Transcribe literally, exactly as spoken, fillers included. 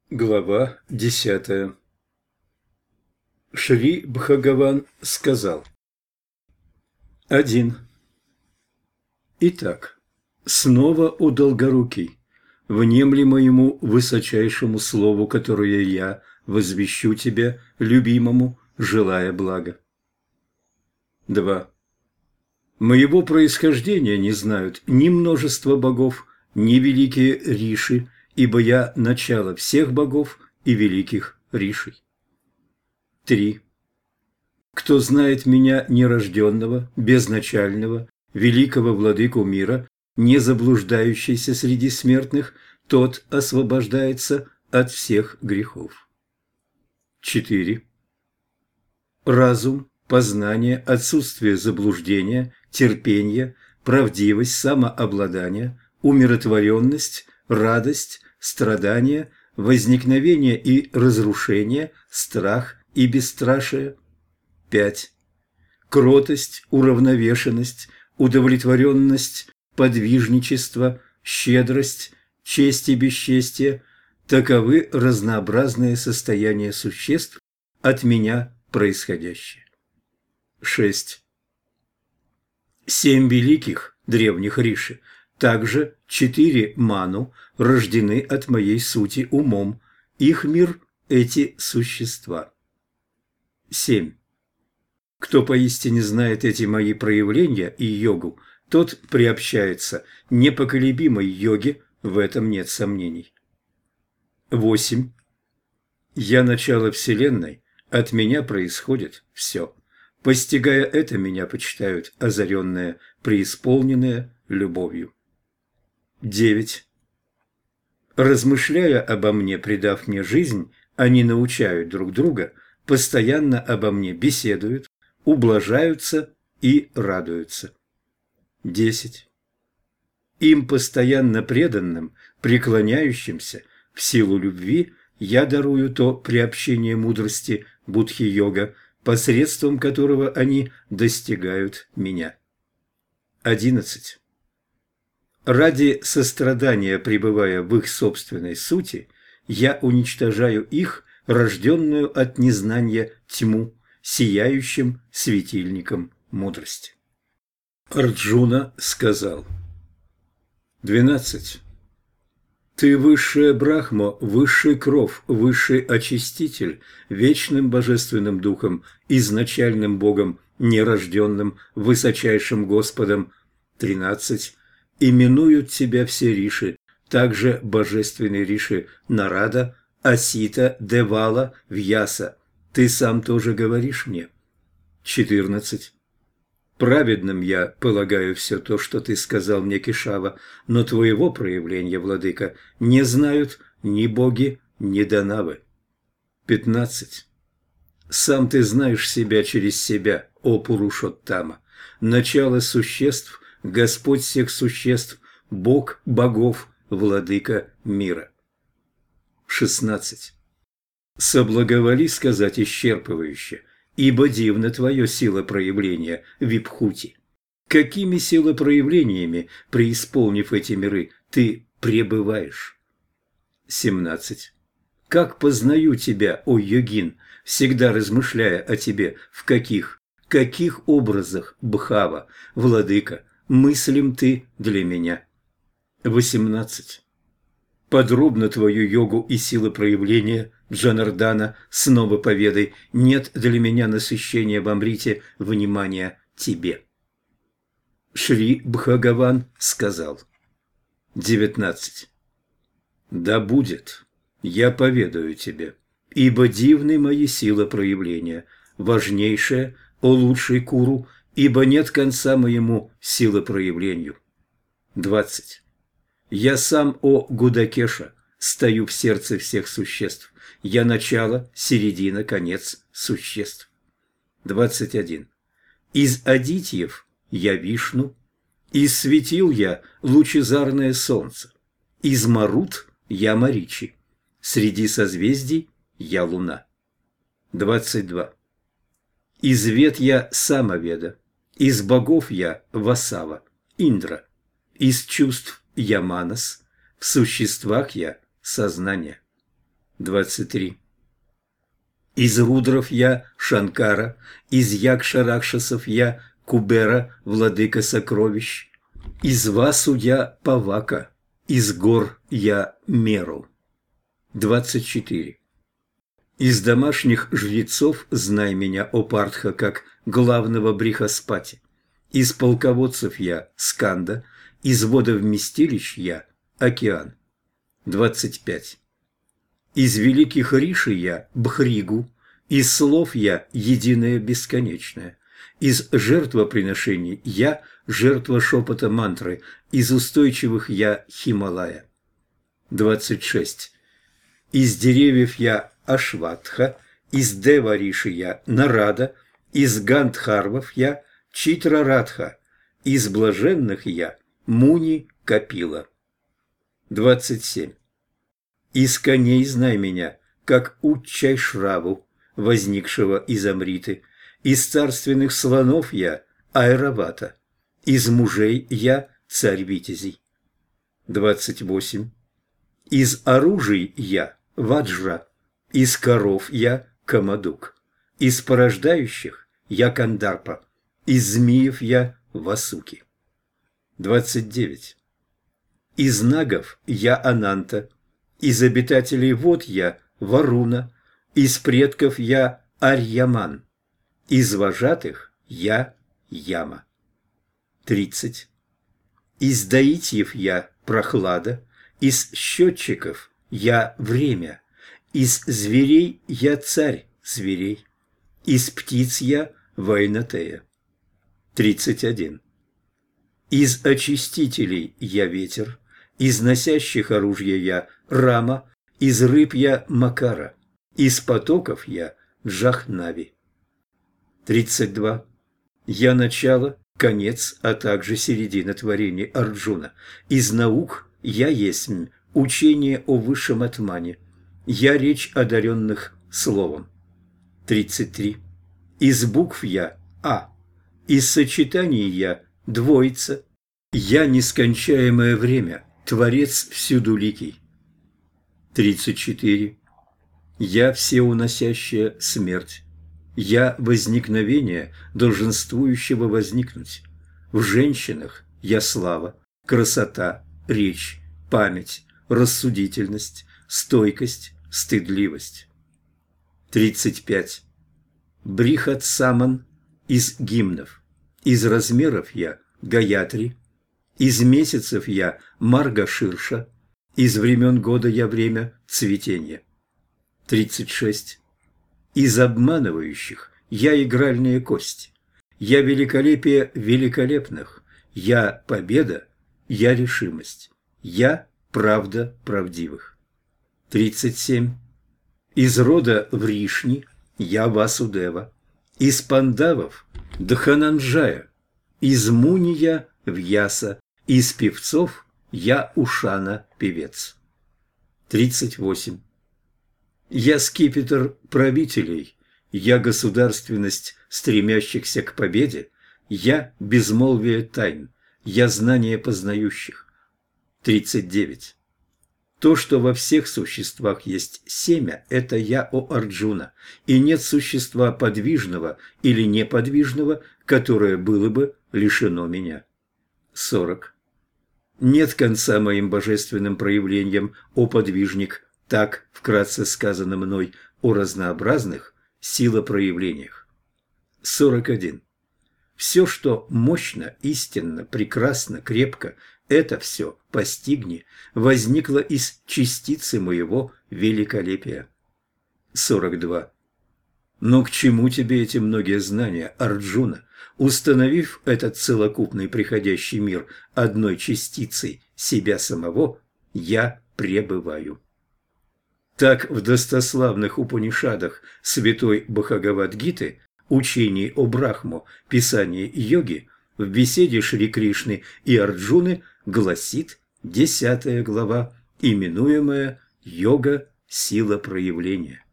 Глава десятая. Шри Бхагаван сказал: один. Итак, снова, о Долгорукий, внемли моему высочайшему слову, которое я возвещу тебе, любимому, желая блага. два. Моего происхождения не знают ни множество богов, ни великие риши, ибо я начало всех богов и великих ришей. три. Кто знает меня нерожденного, безначального, великого владыку мира, не заблуждающийся среди смертных, тот освобождается от всех грехов. четыре. Разум, познание, отсутствие заблуждения, терпение, правдивость, самообладание, умиротворенность, радость, страдание, возникновение и разрушение, страх и бесстрашие. пять. Кротость, уравновешенность, удовлетворенность, подвижничество, щедрость, честь и бесчестие – таковы разнообразные состояния существ, от меня происходящие. шесть. Семь великих древних риши, также четыре ману, рождены от моей сути умом, их мир – эти существа. семь. Кто поистине знает эти мои проявления и йогу, тот приобщается непоколебимой йоге, в этом нет сомнений. восемь. Я начало Вселенной, от меня происходит все. Постигая это, меня почитают озаренные, преисполненные любовью. девять. Размышляя обо мне, придав мне жизнь, они научают друг друга, постоянно обо мне беседуют, ублажаются и радуются. десять. Им постоянно преданным, преклоняющимся в силу любви, я дарую то приобщение мудрости Будхи-йога, посредством которого они достигают меня. одиннадцать. Ради сострадания, пребывая в их собственной сути, я уничтожаю их, рожденную от незнания тьму, сияющим светильником мудрости. Арджуна сказал: двенадцать. Ты высшая Брахма, высший кров, высший очиститель, вечным божественным духом, изначальным Богом, нерожденным, высочайшим Господом. тринадцать. Именуют тебя все риши, также божественные риши Нарада, Асита, Девала, Вьяса. Ты сам тоже говоришь мне. четырнадцать. Праведным я полагаю все то, что ты сказал мне, Кешава, но твоего проявления, владыка, не знают ни боги, ни данавы. пятнадцать. Сам ты знаешь себя через себя, о Пурушоттама, начало существ, Господь всех существ, Бог богов, владыка мира. шестнадцать. Соблаговоли сказать исчерпывающе, ибо дивна твое сила проявления, Випхути. Какими силопроявлениями, преисполнив эти миры, ты пребываешь? семнадцать. Как познаю тебя, о йогин, всегда размышляя о тебе, в каких, каких образах, Бхава, владыка, мыслим ты для меня? восемнадцать. Подробно твою йогу и силы проявления, Джанардана, снова поведай, нет для меня насыщения в Амрите внимания тебе. Шри Бхагаван сказал. девятнадцать. Да будет, я поведаю тебе, ибо дивны мои силы проявления, важнейшее, о лучший Куру, ибо нет конца моему силопроявлению. двадцать. Я сам, о Гудакеша, стою в сердце всех существ. Я начало, середина, конец существ. двадцать один. Из адитьев я Вишну, из светил я лучезарное солнце, из Марут я Маричи, среди созвездий я Луна. двадцать два. Из вед я Самоведа, из богов я Васава, Индра, из чувств я Манас, в существах я сознание. двадцать три. Из рудров я Шанкара, из якша-ракшасов я Кубера, владыка сокровищ, из васу я Павака, из гор я Меру. двадцать четыре. Из домашних жрецов знай меня, о Партха, как главного Брихаспати. Из полководцев я Сканда, из водовместилищ я Океан. двадцать пять. Из великих риши я Бхригу, из слов я единое бесконечное, из жертвоприношений я жертва шепота мантры, из устойчивых я Хималая. двадцать шесть. Из деревьев я Ашватха, из Дева-риши я Нарада, из Гандхарвов я Читрарадха, из блаженных я Муни Капила. двадцать семь. Из коней знай меня, как Уччайшраву, возникшего из Амриты, из царственных слонов я Айравата, из мужей я царь Витязей. двадцать восемь. Из оружий я Ваджра, из коров я Камадук, из порождающих я Кандарпа, из змеев я Васуки. двадцать девять. Из нагов я Ананта, из обитателей вод я Варуна, из предков я Арьяман, из вожатых я Яма. тридцать. Из доитьев я Прохлада, из счетчиков я Время, из зверей я Царь зверей, из птиц я Вайнатея. тридцать один. Из очистителей я Ветер, из носящих оружия я Рама, из рыб я Макара, из потоков я Джахнави. тридцать два. Я начало, конец, а также середина творений Арджуна. Из наук я есмь, учение о высшем атмане. Я речь одаренных словом. тридцать три. Из букв я А, из сочетаний я двоица. Я нескончаемое время, Творец всюдуликий. тридцать четыре. Я всеуносящая смерть. Я возникновение, долженствующего возникнуть. В женщинах я слава, красота, речь, память, рассудительность, стойкость, стыдливость. тридцать пять. Брихат-саман из гимнов. Из размеров я Гаятри, из месяцев я Марга-ширша, из времен года я время цветения. тридцать шесть. Из обманывающих я игральные кости, я великолепие великолепных, я победа, я решимость, я правда правдивых. тридцать семь. Из рода Вришни я Васудева, из пандавов Дхананджая, из Муния Вьяса, из певцов я Ушана певец. тридцать восемь. Я скипетр правителей, я государственность стремящихся к победе, я безмолвие тайн, я знание познающих. тридцать девять. То, что во всех существах есть семя, это я, о Арджуна, и нет существа подвижного или неподвижного, которое было бы лишено меня. сорок. Нет конца моим божественным проявлениям, о подвижник, так вкратце сказано мной о разнообразных силопроявлениях. сорок один. Все, что мощно, истинно, прекрасно, крепко, это все, постигни, возникло из частицы моего великолепия. сорок два. Но к чему тебе эти многие знания, Арджуна, установив этот целокупный приходящий мир одной частицей себя самого, я пребываю. Так в достославных Упанишадах святой Бхагавад-гиты, учении о Брахмо, писании йоги, в беседе Шри Кришны и Арджуны гласит десятая глава, именуемая «Йога – сила проявления».